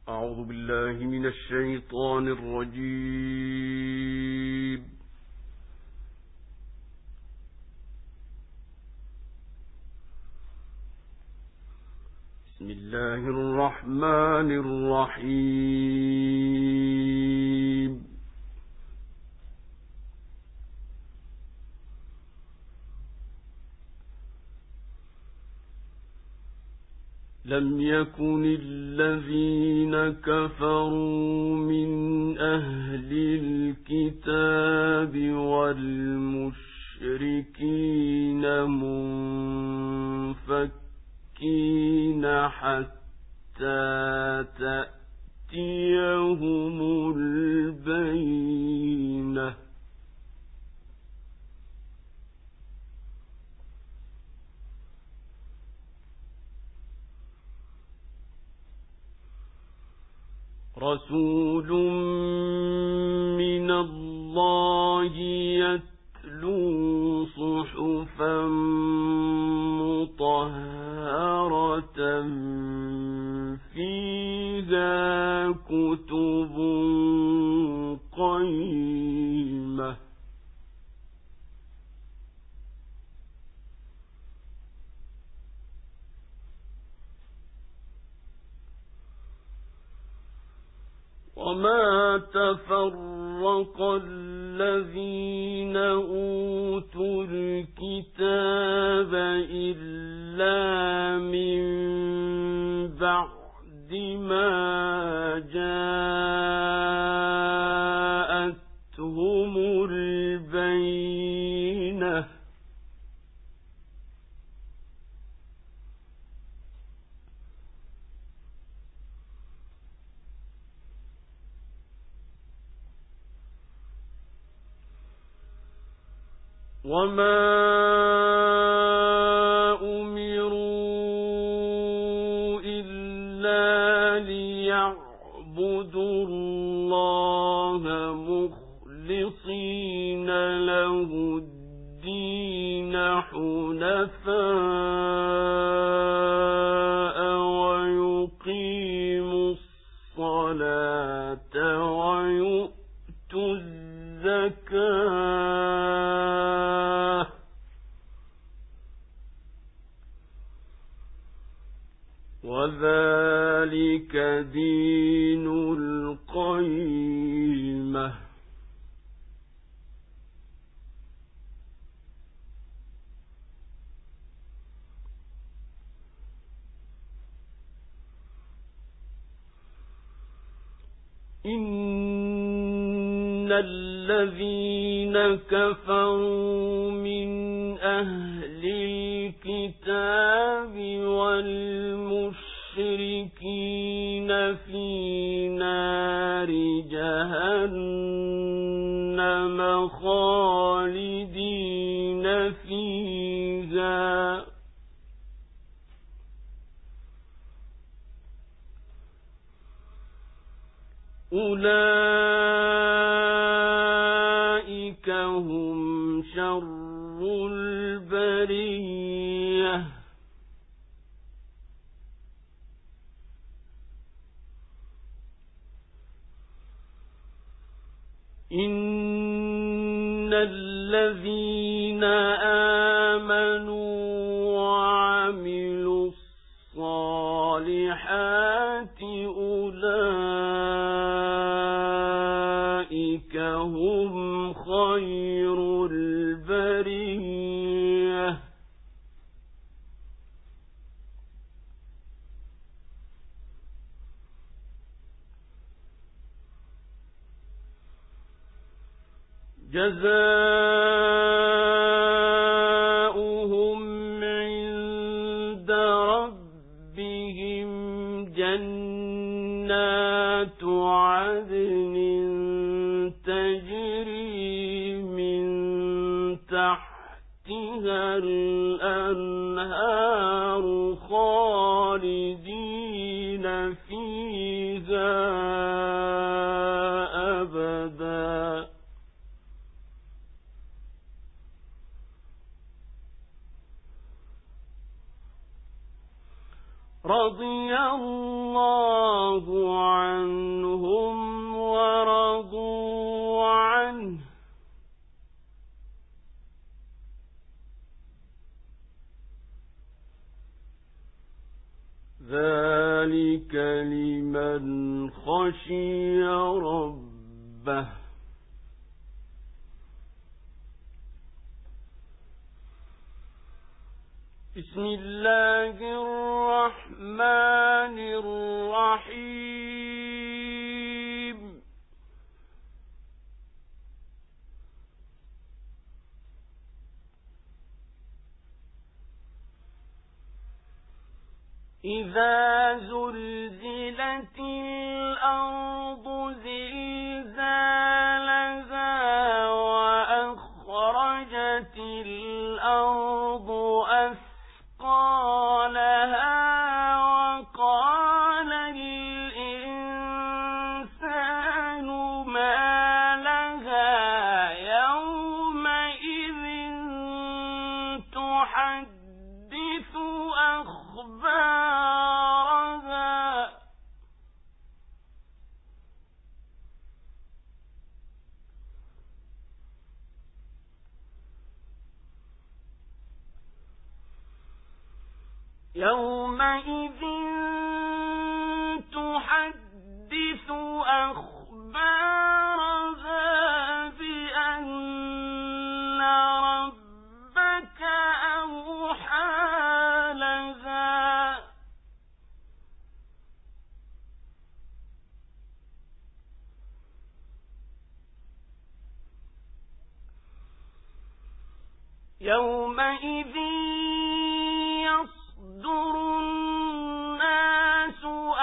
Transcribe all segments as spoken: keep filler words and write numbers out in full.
أعوذ بالله من الشيطان الرجيم. بسم الله الرحمن الرحيم. لم يكن الذين كفروا من أهل الكتاب والمشركين منفكين حتى تأتيهم البينة. رسول من الله يتلو صحفا مطهرة فيها كتب قيمة. وما تفرق الذين أوتوا الكتاب إلا من بعد ما جاءتهم البينة. وما أمروا إلا ليعبدوا الله مخلصين له الدين حنفاء ويقيموا الصلاة ويؤتوا الزكاة وذلك دين القيمة. إن الذين كفروا من أهل الكتاب والمشركين في نار جهنم خالدين فيها أولئك هم شر البرية. إن الذين آمنوا وعملوا الصالحات أولئك هم خير البرية. جزاؤهم عند ربهم جنات عدن تجري من تحتها الأنهار خالدين فيها أبدا. رضي الله عنهم ورضوا عنه ذلك لمن خشي ربه. بسم الله الرحمن الرحيم. إذا زلزلت الأرض زلزالها وأخرجت الأرض أثقالها وقال الإنسان ما لها يومئذ تحدث أخبارها يومئذ تحدث أخبارها بأن ربك أوحى لها يومئذ يصدر الناس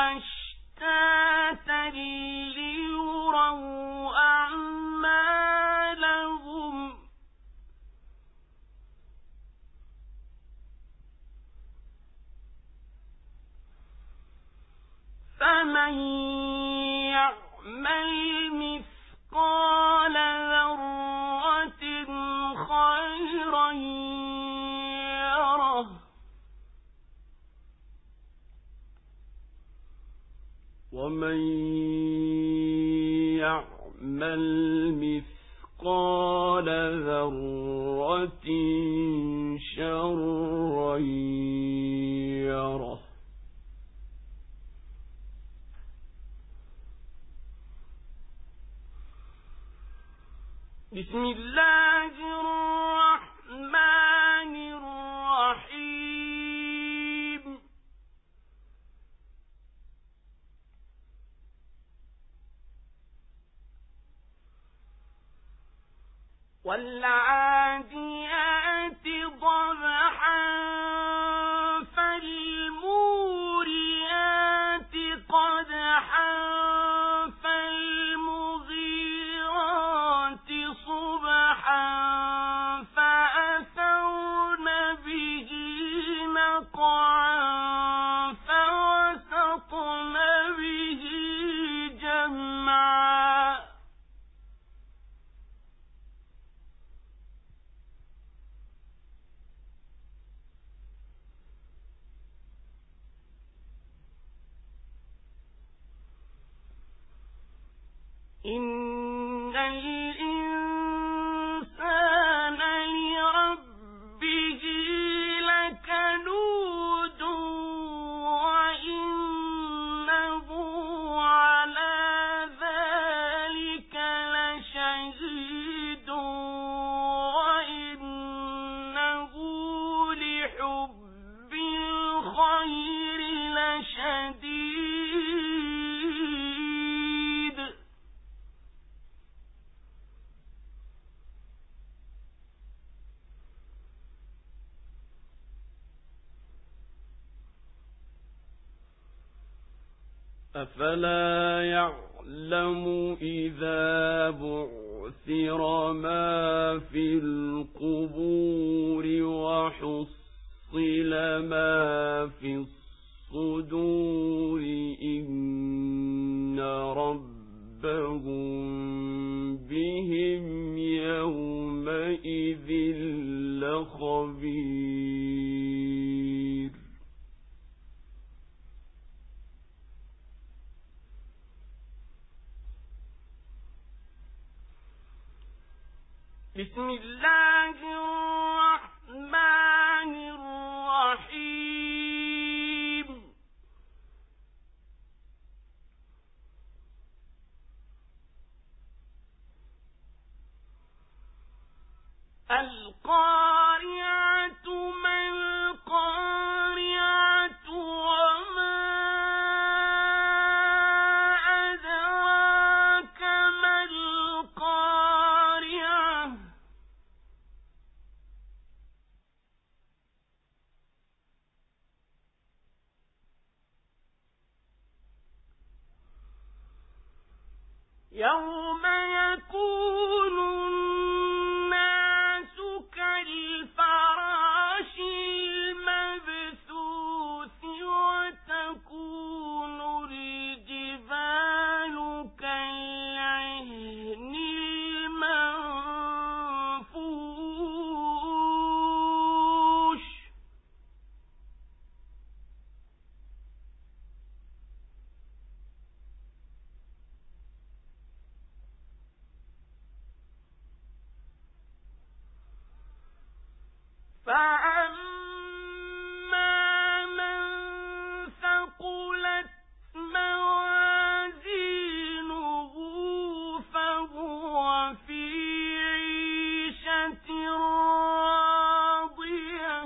أشتاتا ليروا أعمالهم فمن يعمل مثقال ذرة خيرا يره ومن يعمل مثقال ذرة شرا يره. بسم الله الرحمن الرحيم. والعاديات ضبحا فالموريات قدحا فالمغيرات صبحا فأثرن به نقعا فوسطن به جمعا. إن الإنسان لربه لكنود وإنه على ذلك لشهيد وإنه لحب الخير لشديد. أفلا يعلم إذا بعثر ما في القبور وحصل ما في الصدور إن ربهم بهم يومئذ لخبير. بسم الله الرحمن الرحيم القارعة ما القارعة وما أدراك ما القارعة يوم يكون الناس كالفراش المبثوث وتكون الجبال كالعهن المنفوش فأما من ثقلت موازينه فهو في عيشة راضية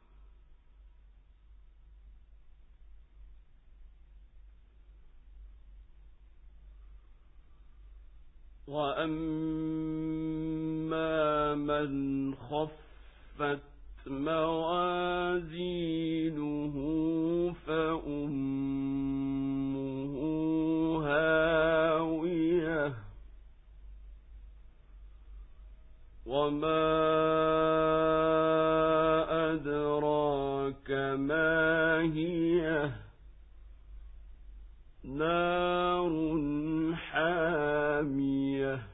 وأما من خفت موازينه فأمه هاوية وما أدراك ما هي نار حامية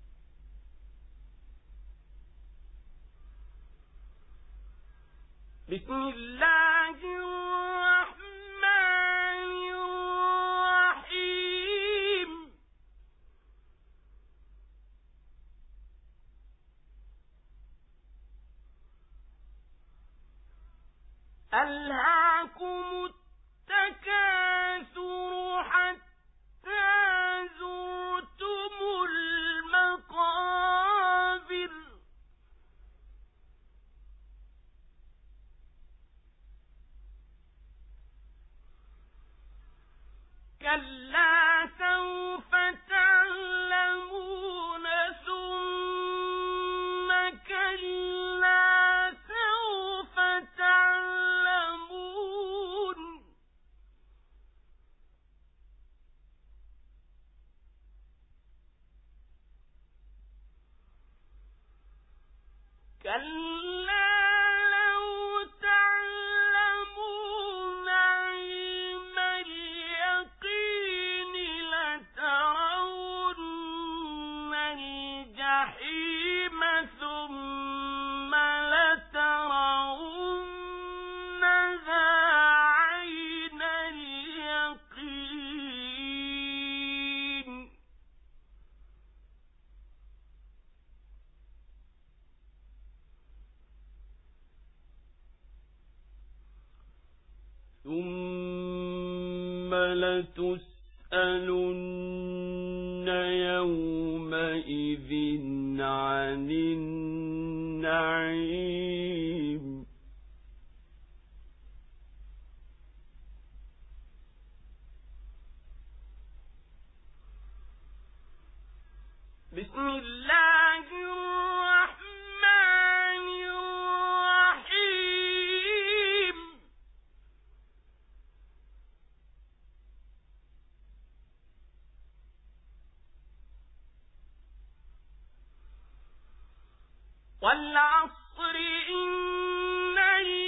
بسم الله الرحمن الرحيم ألهاكم التكاثر حتى زرتم المقابر كلا سوف تعلمون ثم كلا سوف تعلمون كلا لو تعلمون علم اليقين لترون الجحيم ثم لترونها عين اليقين ثم لتسألن يومئذ عن النعيم بسم الله الرحمن الرحيم والعصر إن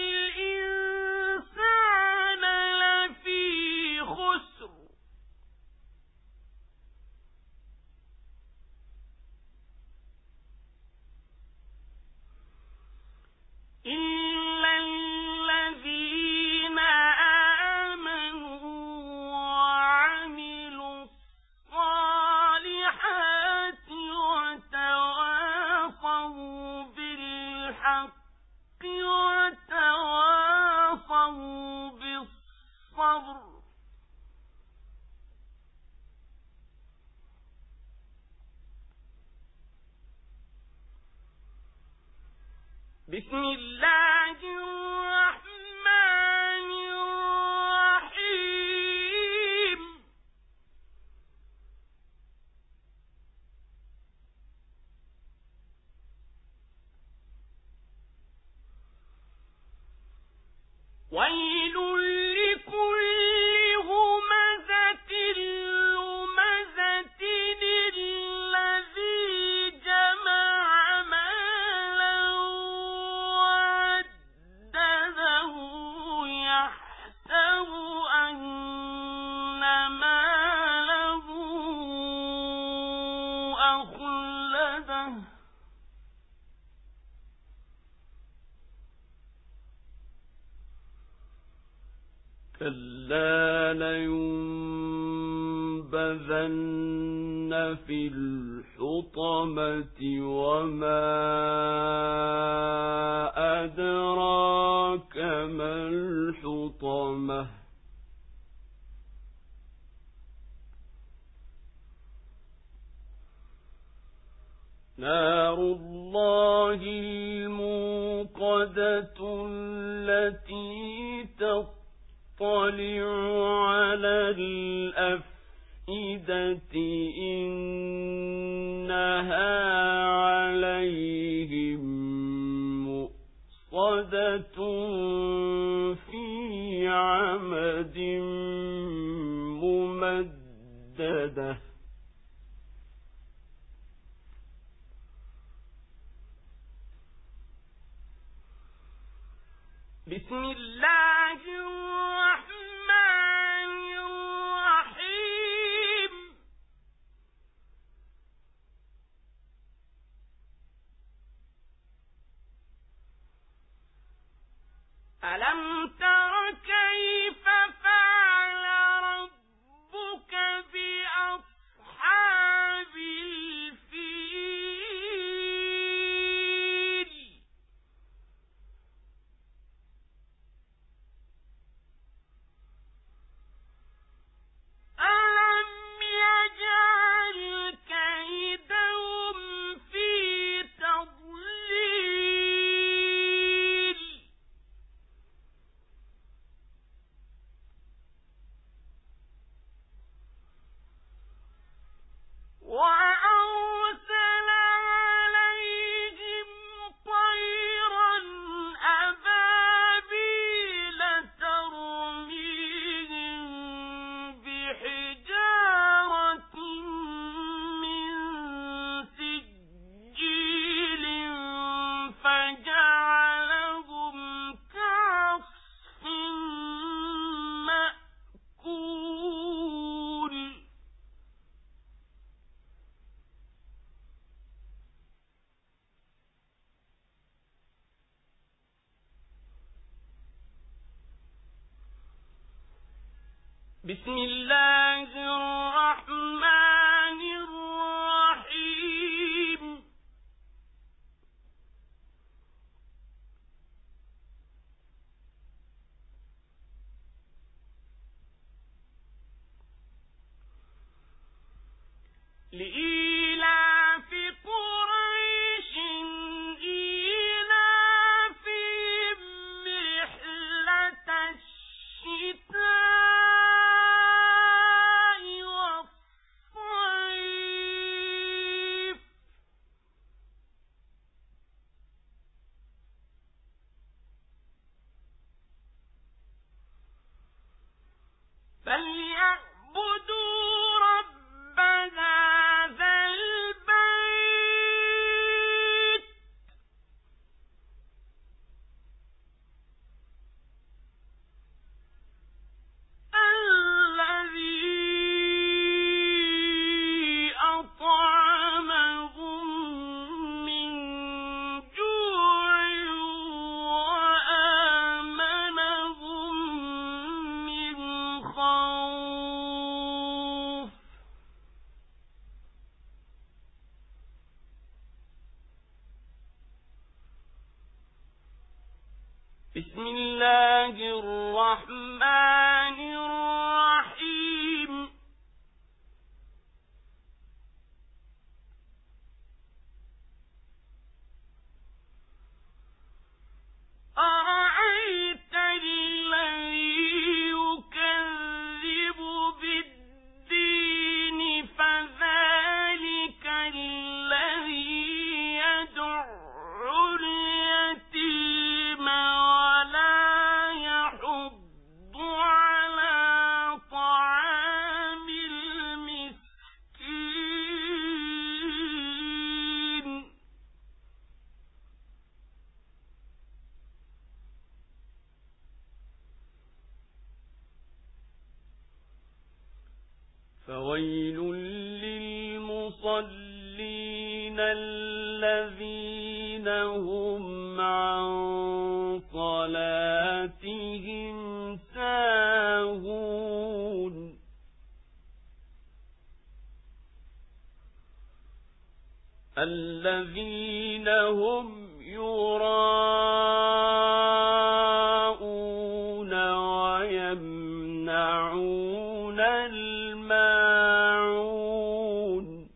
الإنسان لفي خسر إلا الذين آمنوا وعملوا الصالحات وتواصوا الصبر بسم الله الرحمن الرحيم ويل لكل همزة لمزة الذي جمع مالا وعدده يحسب أن ماله أخلده كلا لينبذن في الحطمة وما أدراك ما الحطمة نار الله الموقدة التي تطلع طلع على الأفئدة إنها عليهم مؤصدة في عمد ممددة بسم الله الرحمن الرحيم ألم تر كيف فعل ربك بأصحاب الفيل ألم يجعل كيدهم في تضليل وأرسل عليهم طيرا أبابيل ترميهم بحجارة من سجيل فجعلهم كعصف مأكول بسم الله الرحمن الرحيم لإيلاف قريش إيلافهم رحلة الشتاء والصيف فليعبدوا رب هذا البيت الذي أطعمهم من جوع وآمنهم من خوف بسم الله الرحمن الرحيم فويل للمصلين الذين هم عن صلاتهم ساهون الذين هم يراءون ويمنعون الماعون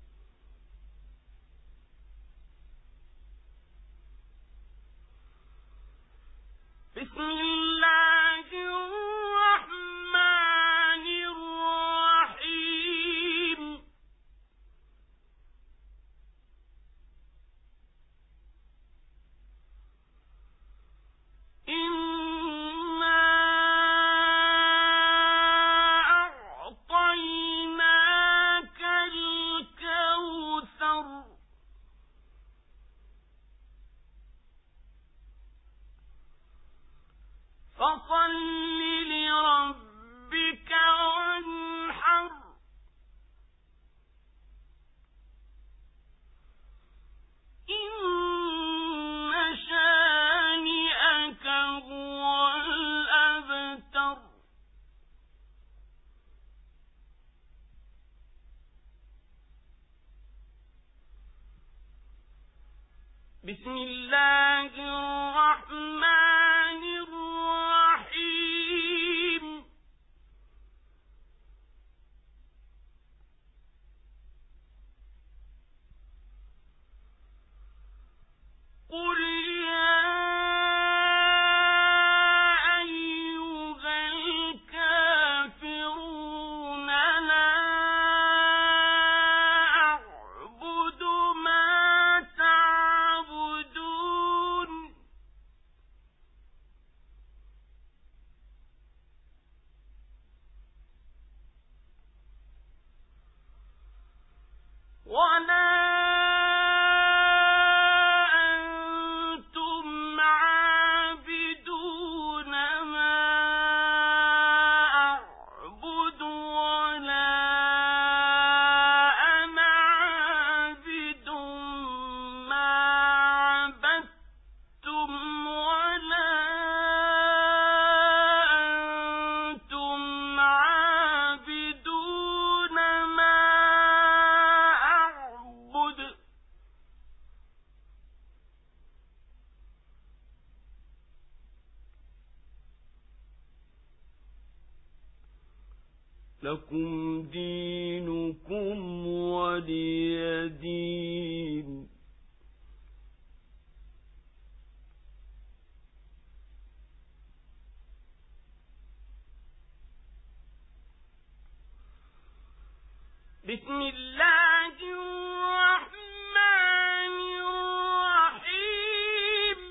بسم الله الرحمن الرحيم إنا أعطيناك الكوثر فصل لربك وانحر إن شانئك هو الأبتر بسم الله الرحمن الرحيم قل يا أيها الكافرون لا أعبد ما تعبدون ولا أنتم عابدون ما أعبد ولا أنا عابد ما عبدتم ولا أنتم عابدون ما أعبد لكم دينكم ولي دين بسم الله الرحمن الرحيم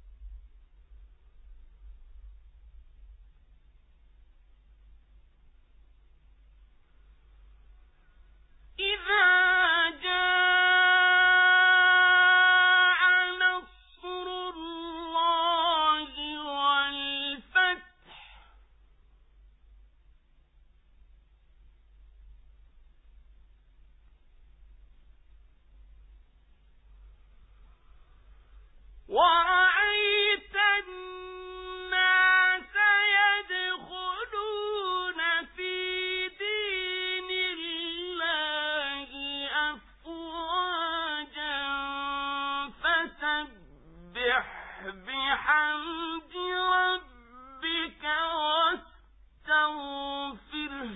إذا جاء نصر الله والفتح ورأيت الناس يدخلون في دين الله أفواجا فسبح بحمد ربك واستغفره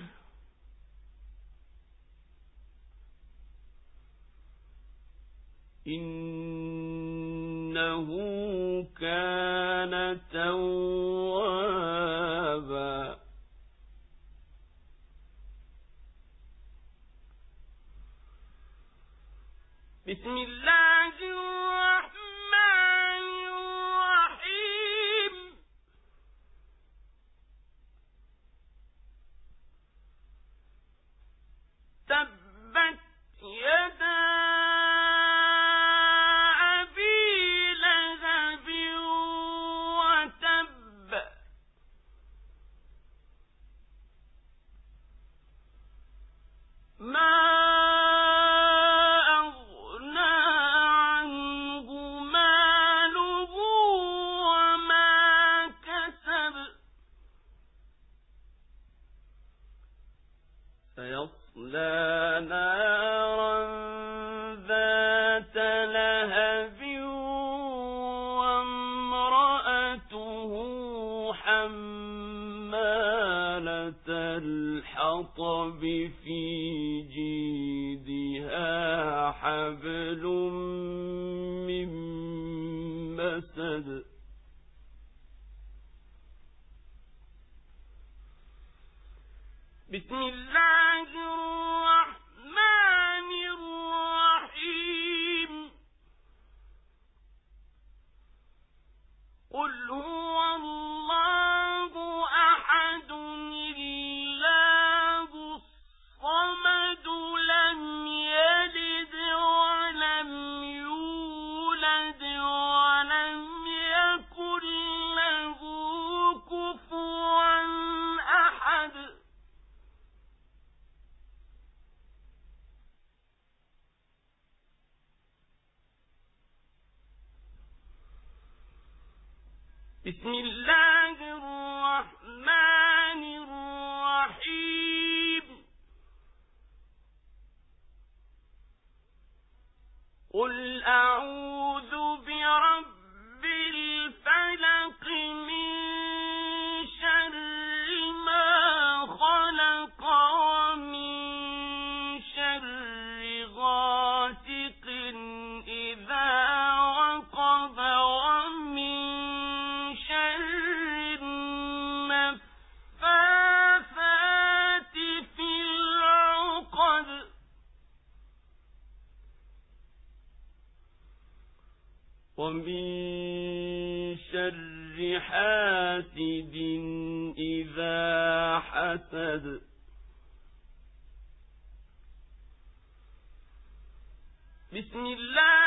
إنه كان توابا بسم الله الرحمن الرحيم تبت يدا سيصلى نارا ذات لهب وامرأته حمالة الحطب في جيدها حبل من مسد بسم الله الرحمن الرحيم قل هو الله أحد الله الصمد لم يلد ولم يولد ولم يكن له كفوا أحد بسم الله الرحمن الرحيم قل أعوذ برب الفلق من شر ما خلق ومن شر غاسق إذا وقب ومن ومن شر حاسد إذا حسد بسم الله